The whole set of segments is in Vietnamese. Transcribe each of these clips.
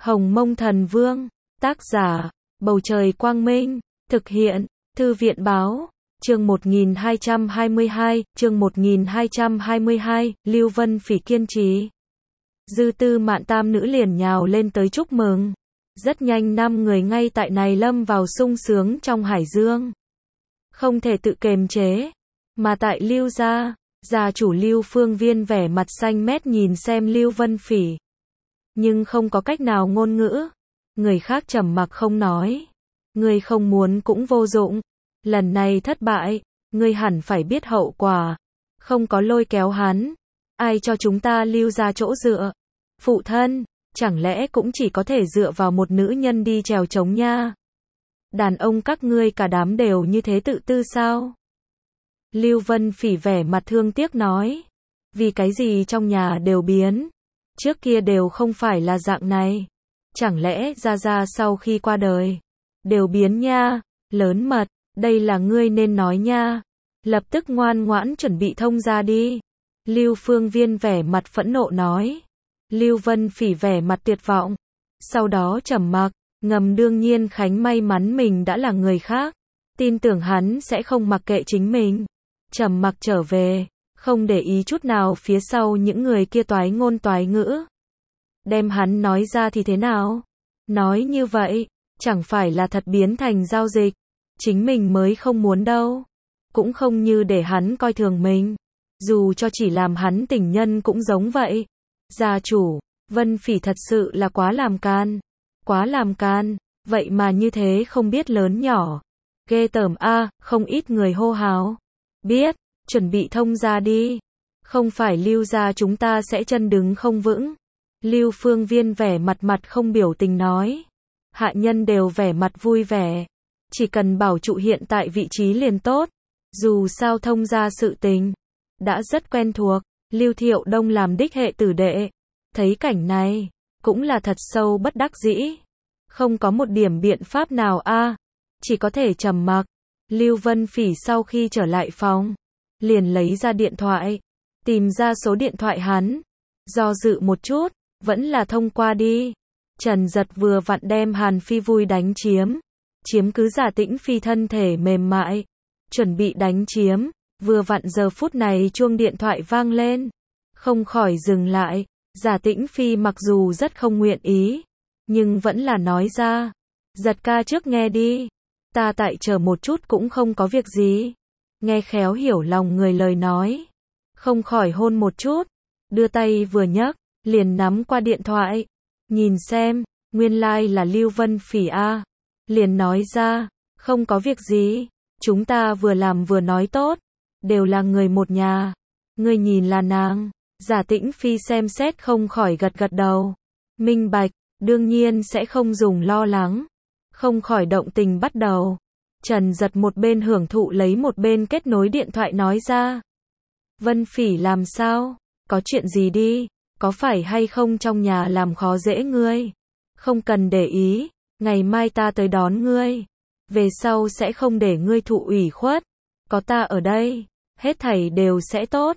Hồng Mông Thần Vương, tác giả, Bầu Trời Quang Minh, thực hiện, Thư viện Báo, chương 1222, Lưu Vân Phỉ kiên trì. Dư Tư Mạn tam nữ liền nhào lên tới chúc mừng. Rất nhanh 5 người ngay tại này lâm vào sung sướng trong hải dương. Không thể tự kiềm chế. Mà tại Lưu gia chủ Lưu Phương Viên vẻ mặt xanh mét nhìn xem Lưu Vân Phỉ. Nhưng không có cách nào ngôn ngữ. Người khác trầm mặc không nói. Ngươi không muốn cũng vô dụng. Lần này thất bại, ngươi hẳn phải biết hậu quả. Không có lôi kéo hắn. Ai cho chúng ta Lưu ra chỗ dựa? Phụ thân, chẳng lẽ cũng chỉ có thể dựa vào một nữ nhân đi trèo trống nha? Đàn ông các ngươi cả đám đều như thế tự tư sao? Lưu Vân Phỉ vẻ mặt thương tiếc nói. Vì cái gì trong nhà đều biến? Trước kia đều không phải là dạng này. Chẳng lẽ Gia sau khi qua đời đều biến nha? Lớn mật, đây là ngươi nên nói nha. Lập tức ngoan ngoãn chuẩn bị thông ra đi. Lưu Phương Viên vẻ mặt phẫn nộ nói. Lưu Vân Phỉ vẻ mặt tuyệt vọng. Sau đó trầm mặc, ngầm đương nhiên Khánh may mắn mình đã là người khác. Tin tưởng hắn sẽ không mặc kệ chính mình. Trầm mặc trở về, không để ý chút nào phía sau những người kia toái ngôn toái ngữ. Đem hắn nói ra thì thế nào? Nói như vậy, chẳng phải là thật biến thành giao dịch. Chính mình mới không muốn đâu. Cũng không như để hắn coi thường mình. Dù cho chỉ làm hắn tình nhân cũng giống vậy. Gia chủ, Vân Phỉ thật sự là quá làm can. Quá làm can, vậy mà như thế không biết lớn nhỏ. Ghê tởm a, không ít người hô hào. Biết, chuẩn bị thông ra đi. Không phải Lưu gia chúng ta sẽ chân đứng không vững. Lưu Phương Viên vẻ mặt không biểu tình nói. Hạ nhân đều vẻ mặt vui vẻ. Chỉ cần bảo trụ hiện tại vị trí liền tốt. Dù sao thông ra sự tình đã rất quen thuộc. Lưu Thiệu Đông làm đích hệ tử đệ. Thấy cảnh này, cũng là thật sâu bất đắc dĩ. Không có một điểm biện pháp nào a, chỉ có thể trầm mặc. Lưu Vân Phỉ sau khi trở lại phòng, liền lấy ra điện thoại, tìm ra số điện thoại hắn. Do dự một chút, vẫn là thông qua đi. Trần Giật vừa vặn đem Hàn Phi vui đánh chiếm cứ Giả Tĩnh Phi thân thể mềm mại, chuẩn bị đánh chiếm. Vừa vặn giờ phút này chuông điện thoại vang lên, không khỏi dừng lại. Giả Tĩnh Phi mặc dù rất không nguyện ý, nhưng vẫn là nói ra. Giật ca trước nghe đi, ta tại chờ một chút cũng không có việc gì. Nghe khéo hiểu lòng người lời nói, không khỏi hôn một chút, đưa tay vừa nhấc, liền nắm qua điện thoại, nhìn xem, nguyên lai là Lưu Vân Phỉ a. Liền nói ra, không có việc gì, chúng ta vừa làm vừa nói tốt, đều là người một nhà. Ngươi nhìn là nàng. Giả Tĩnh Phi xem xét không khỏi gật đầu. Minh bạch, đương nhiên sẽ không dùng lo lắng. Không khỏi động tình bắt đầu. Trần Giật một bên hưởng thụ lấy một bên kết nối điện thoại nói ra. Vân Phỉ làm sao? Có chuyện gì đi? Có phải hay không trong nhà làm khó dễ ngươi? Không cần để ý, ngày mai ta tới đón ngươi. Về sau sẽ không để ngươi thụ ủy khuất. Có ta ở đây, hết thảy đều sẽ tốt.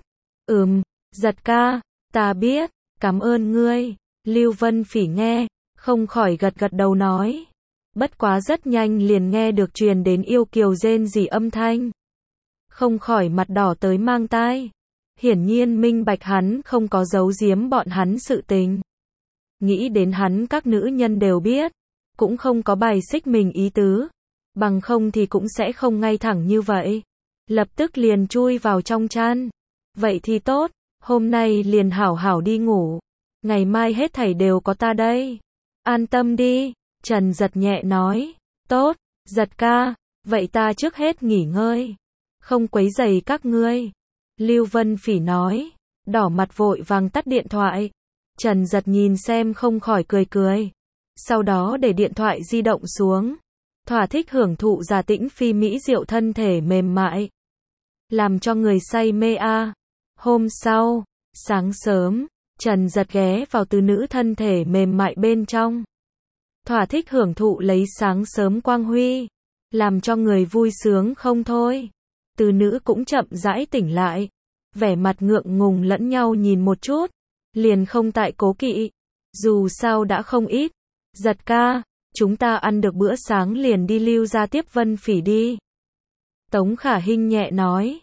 Giật ca, ta biết, cảm ơn ngươi. Lưu Vân Phỉ nghe, không khỏi gật đầu nói. Bất quá rất nhanh liền nghe được truyền đến yêu kiều rên rỉ âm thanh. Không khỏi mặt đỏ tới mang tai. Hiển nhiên minh bạch hắn không có giấu giếm bọn hắn sự tình. Nghĩ đến hắn các nữ nhân đều biết, cũng không có bài xích mình ý tứ. Bằng không thì cũng sẽ không ngay thẳng như vậy. Lập tức liền chui vào trong chăn. Vậy thì tốt. Hôm nay liền hảo hảo đi ngủ. Ngày mai hết thảy đều có ta đây. An tâm đi. Trần Giật nhẹ nói. Tốt, Giật ca. Vậy ta trước hết nghỉ ngơi. Không quấy rầy các ngươi. Lưu Vân Phỉ nói. Đỏ mặt vội vàng tắt điện thoại. Trần Giật nhìn xem không khỏi cười. Sau đó để điện thoại di động xuống. Thỏa thích hưởng thụ Giả Tĩnh Phi mỹ diệu thân thể mềm mại. Làm cho người say mê a. Hôm sau, sáng sớm, Trần Giật ghé vào từ nữ thân thể mềm mại bên trong. Thỏa thích hưởng thụ lấy sáng sớm quang huy, làm cho người vui sướng không thôi. Từ nữ cũng chậm rãi tỉnh lại, vẻ mặt ngượng ngùng lẫn nhau nhìn một chút, liền không tại cố kỵ. Dù sao đã không ít, Giật ca, chúng ta ăn được bữa sáng liền đi Lưu gia tiếp Vân Phỉ đi. Tống Khả Hinh nhẹ nói.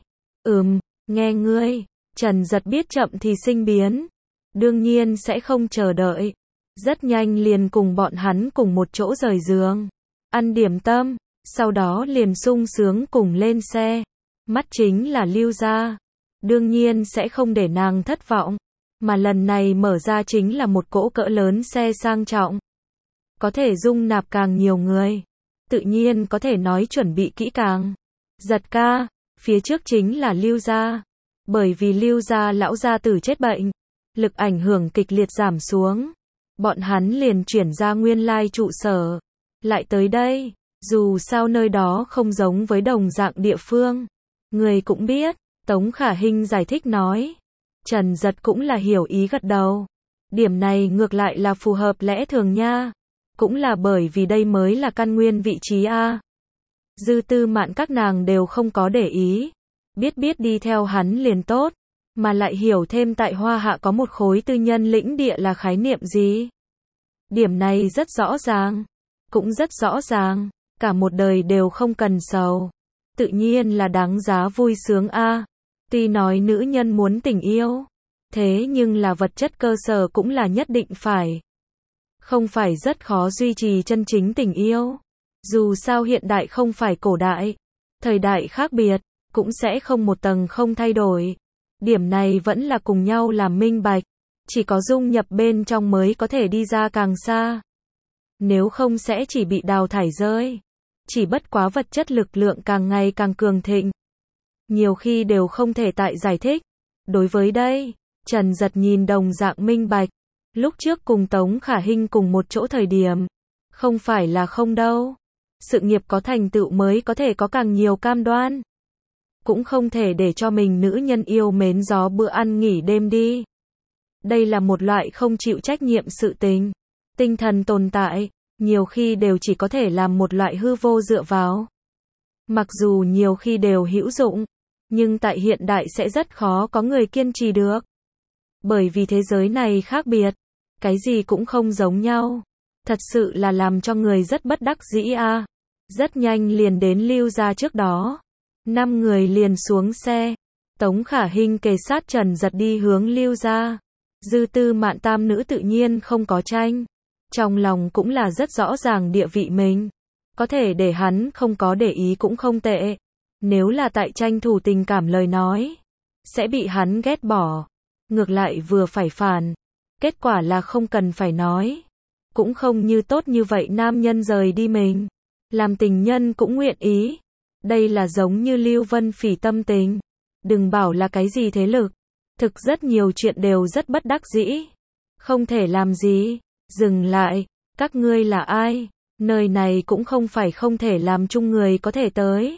Nghe ngươi. Trần Giật biết chậm thì sinh biến. Đương nhiên sẽ không chờ đợi. Rất nhanh liền cùng bọn hắn cùng một chỗ rời giường. Ăn điểm tâm. Sau đó liền sung sướng cùng lên xe. Mắt chính là Lưu gia. Đương nhiên sẽ không để nàng thất vọng. Mà lần này mở ra chính là một cỗ cỡ lớn xe sang trọng. Có thể dung nạp càng nhiều người. Tự nhiên có thể nói chuẩn bị kỹ càng. Giật ca, phía trước chính là Lưu gia. Bởi vì Lưu gia lão gia tử chết bệnh, lực ảnh hưởng kịch liệt giảm xuống. Bọn hắn liền chuyển ra nguyên lai trụ sở. Lại tới đây, dù sao nơi đó không giống với đồng dạng địa phương. Người cũng biết, Tống Khả Hinh giải thích nói. Trần Giật cũng là hiểu ý gật đầu. Điểm này ngược lại là phù hợp lẽ thường nha. Cũng là bởi vì đây mới là căn nguyên vị trí a. Dư Tư Mạn các nàng đều không có để ý. Biết đi theo hắn liền tốt. Mà lại hiểu thêm tại Hoa Hạ có một khối tư nhân lĩnh địa là khái niệm gì. Điểm này rất rõ ràng. Cũng rất rõ ràng. Cả một đời đều không cần sầu. Tự nhiên là đáng giá vui sướng a. Tuy nói nữ nhân muốn tình yêu. Thế nhưng là vật chất cơ sở cũng là nhất định phải. Không phải rất khó duy trì chân chính tình yêu. Dù sao hiện đại không phải cổ đại. Thời đại khác biệt. Cũng sẽ không một tầng không thay đổi. Điểm này vẫn là cùng nhau làm minh bạch. Chỉ có dung nhập bên trong mới có thể đi ra càng xa. Nếu không sẽ chỉ bị đào thải rơi. Chỉ bất quá vật chất lực lượng càng ngày càng cường thịnh. Nhiều khi đều không thể tại giải thích. Đối với đây, Trần Giật nhìn đồng dạng minh bạch. Lúc trước cùng Tống Khả Hinh cùng một chỗ thời điểm. Không phải là không đâu. Sự nghiệp có thành tựu mới có thể có càng nhiều cam đoan. Cũng không thể để cho mình nữ nhân yêu mến gió bữa ăn nghỉ đêm đi. Đây là một loại không chịu trách nhiệm sự tình. Tinh thần tồn tại, nhiều khi đều chỉ có thể làm một loại hư vô dựa vào. Mặc dù nhiều khi đều hữu dụng, nhưng tại hiện đại sẽ rất khó có người kiên trì được. Bởi vì thế giới này khác biệt, cái gì cũng không giống nhau. Thật sự là làm cho người rất bất đắc dĩ a. Rất nhanh liền đến Lưu gia trước đó. 5 người liền xuống xe. Tống Khả Hinh kề sát Trần Giật đi hướng Lưu gia. Dư Tư Mạn tam nữ tự nhiên không có tranh. Trong lòng cũng là rất rõ ràng địa vị mình. Có thể để hắn không có để ý cũng không tệ. Nếu là tại tranh thủ tình cảm lời nói, sẽ bị hắn ghét bỏ. Ngược lại vừa phải phản. Kết quả là không cần phải nói. Cũng không như tốt như vậy nam nhân rời đi mình. Làm tình nhân cũng nguyện ý. Đây là giống như Lưu Vân Phỉ tâm tình. Đừng bảo là cái gì thế lực. Thực rất nhiều chuyện đều rất bất đắc dĩ. Không thể làm gì. Dừng lại. Các ngươi là ai? Nơi này cũng không phải không thể làm chung người có thể tới.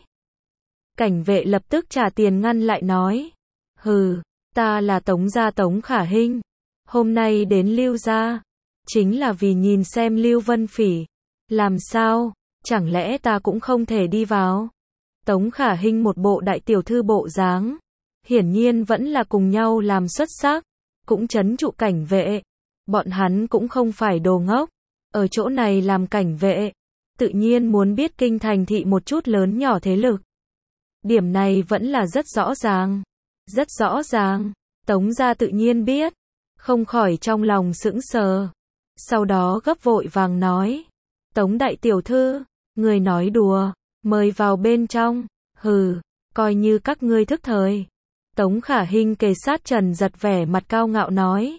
Cảnh vệ lập tức trả tiền ngăn lại nói. Hừ, ta là Tống gia Tống Khả Hinh. Hôm nay đến Lưu gia. Chính là vì nhìn xem Lưu Vân Phỉ. Làm sao? Chẳng lẽ ta cũng không thể đi vào? Tống Khả Hinh một bộ đại tiểu thư bộ dáng. Hiển nhiên vẫn là cùng nhau làm xuất sắc. Cũng trấn trụ cảnh vệ. Bọn hắn cũng không phải đồ ngốc. Ở chỗ này làm cảnh vệ. Tự nhiên muốn biết kinh thành thị một chút lớn nhỏ thế lực. Điểm này vẫn là rất rõ ràng. Rất rõ ràng. Tống gia tự nhiên biết. Không khỏi trong lòng sững sờ. Sau đó gấp vội vàng nói. Tống đại tiểu thư, người nói đùa, mời vào bên trong. Hừ, coi như các ngươi thức thời. Tống Khả Hinh kề sát Trần Giật vẻ mặt cao ngạo nói.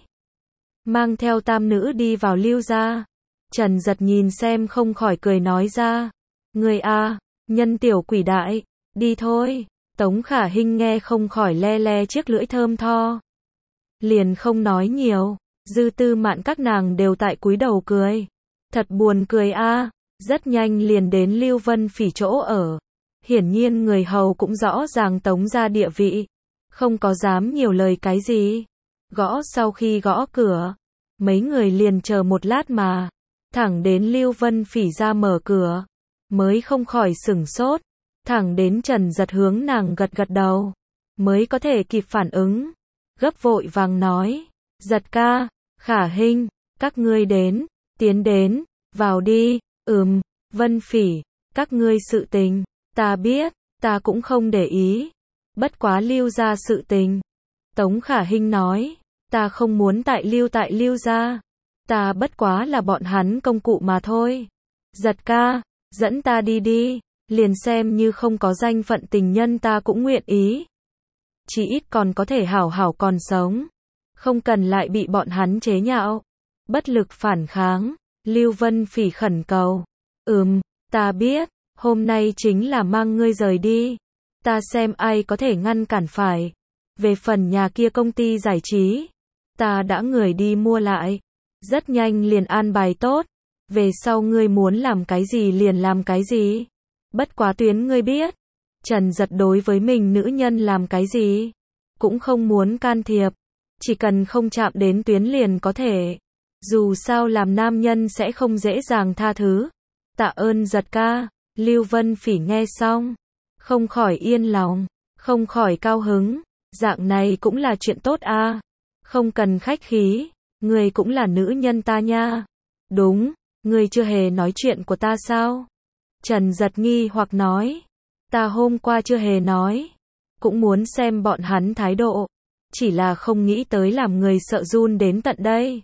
Mang theo tam nữ đi vào Lưu gia. Trần Giật nhìn xem không khỏi cười nói ra. Người a, nhân tiểu quỷ đại, đi thôi. Tống Khả Hinh nghe không khỏi le le chiếc lưỡi thơm tho. Liền không nói nhiều. Dư Tư Mạn các nàng đều tại cúi đầu cười. Thật buồn cười a. Rất nhanh liền đến Lưu Vân Phỉ chỗ ở. Hiển nhiên người hầu cũng rõ ràng Tống gia địa vị. Không có dám nhiều lời cái gì. Gõ sau khi gõ cửa. Mấy người liền chờ một lát mà. Thẳng đến Lưu Vân Phỉ ra mở cửa. Mới không khỏi sửng sốt. Thẳng đến Trần Giật hướng nàng gật gật đầu. Mới có thể kịp phản ứng. Gấp vội vàng nói. Giật ca, Khả Hinh, các ngươi đến, tiến đến. Vào đi. Vân Phỉ, các ngươi sự tình, ta biết, ta cũng không để ý. Bất quá Lưu gia sự tình. Tống Khả Hinh nói, ta không muốn tại Lưu gia. Ta bất quá là bọn hắn công cụ mà thôi. Giật ca, dẫn ta đi đi, liền xem như không có danh phận tình nhân ta cũng nguyện ý. Chỉ ít còn có thể hảo hảo còn sống. Không cần lại bị bọn hắn chế nhạo. Bất lực phản kháng, Lưu Vân Phỉ khẩn cầu. Ta biết, hôm nay chính là mang ngươi rời đi. Ta xem ai có thể ngăn cản phải. Về phần nhà kia công ty giải trí, ta đã người đi mua lại. Rất nhanh liền an bài tốt. Về sau ngươi muốn làm cái gì liền làm cái gì. Bất quá Tuyến ngươi biết. Trần Giật đối với mình nữ nhân làm cái gì, cũng không muốn can thiệp. Chỉ cần không chạm đến Tuyến liền có thể. Dù sao làm nam nhân sẽ không dễ dàng tha thứ. Tạ ơn Giật ca. Lưu Vân Phỉ nghe xong, không khỏi yên lòng, không khỏi cao hứng. Dạng này cũng là chuyện tốt a. Không cần khách khí, ngươi cũng là nữ nhân ta nha. Đúng, ngươi chưa hề nói chuyện của ta sao? Trần Giật nghi hoặc nói, ta hôm qua chưa hề nói, cũng muốn xem bọn hắn thái độ, chỉ là không nghĩ tới làm người sợ run đến tận đây.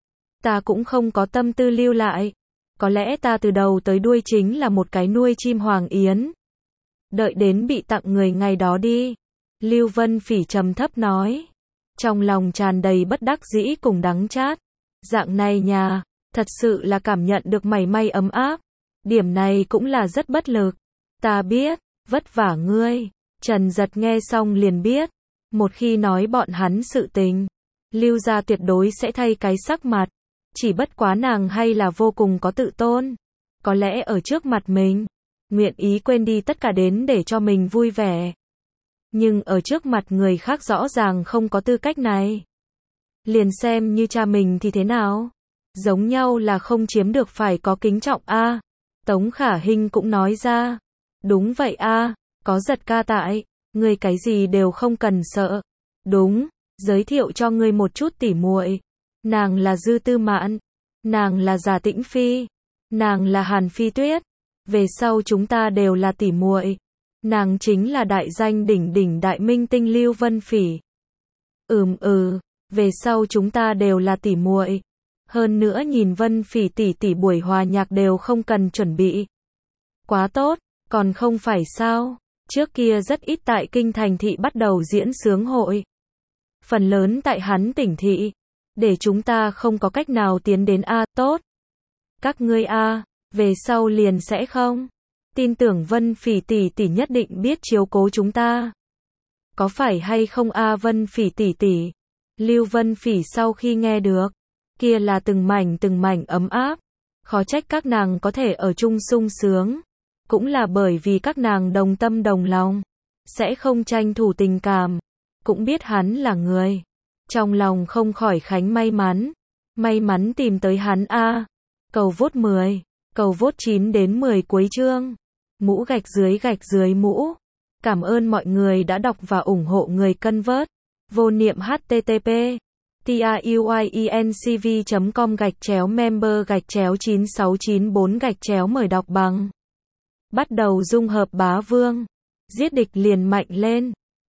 Ta cũng không có tâm tư lưu lại, có lẽ ta từ đầu tới đuôi chính là một cái nuôi chim hoàng yến. Đợi đến bị tặng người ngày đó đi. Lưu Vân Phỉ trầm thấp nói, trong lòng tràn đầy bất đắc dĩ cùng đắng chát. Dạng này nhà, thật sự là cảm nhận được mảy may ấm áp. Điểm này cũng là rất bất lực. Ta biết, vất vả ngươi. Trần Giật nghe xong liền biết, một khi nói bọn hắn sự tình, Lưu gia tuyệt đối sẽ thay cái sắc mặt. Chỉ bất quá nàng hay là vô cùng có tự tôn. Có lẽ ở trước mặt mình, nguyện ý quên đi tất cả đến để cho mình vui vẻ. Nhưng ở trước mặt người khác rõ ràng không có tư cách này. Liền xem như cha mình thì thế nào? Giống nhau là không chiếm được phải có kính trọng a. Tống Khả Hinh cũng nói ra. Đúng vậy a, có Giật ca tại, ngươi cái gì đều không cần sợ. Đúng, giới thiệu cho ngươi một chút tỉ muội. Nàng là Dư Tư Mạn, nàng là Giả Tĩnh Phi, nàng là Hàn Phi Tuyết. Về sau chúng ta đều là tỉ muội. Nàng chính là đại danh đỉnh đỉnh đại minh tinh Lưu Vân Phỉ. Về sau chúng ta đều là tỉ muội. Hơn nữa nhìn Vân Phỉ tỷ tỷ buổi hòa nhạc đều không cần chuẩn bị. Quá tốt, còn không phải sao? Trước kia rất ít tại kinh thành thị bắt đầu diễn sướng hội. Phần lớn tại hắn tỉnh thị. Để chúng ta không có cách nào tiến đến a, tốt. Các ngươi a, về sau liền sẽ không. Tin tưởng Vân Phỉ tỷ tỷ nhất định biết chiếu cố chúng ta. Có phải hay không a Vân Phỉ tỷ tỷ? Lưu Vân Phỉ sau khi nghe được, kia là từng mảnh ấm áp. Khó trách các nàng có thể ở chung sung sướng. Cũng là bởi vì các nàng đồng tâm đồng lòng. Sẽ không tranh thủ tình cảm. Cũng biết hắn là người. Trong lòng không khỏi khánh may mắn. May mắn tìm tới hắn a. Cầu vote 10. Cầu vote 9 đến 10 cuối chương. Mũ gạch dưới mũ. Cảm ơn mọi người đã đọc và ủng hộ người cân vớt. Vô niệm http truyencv.com/member/9694 mời đọc bằng. Bắt đầu dung hợp bá vương. Giết địch liền mạnh lên.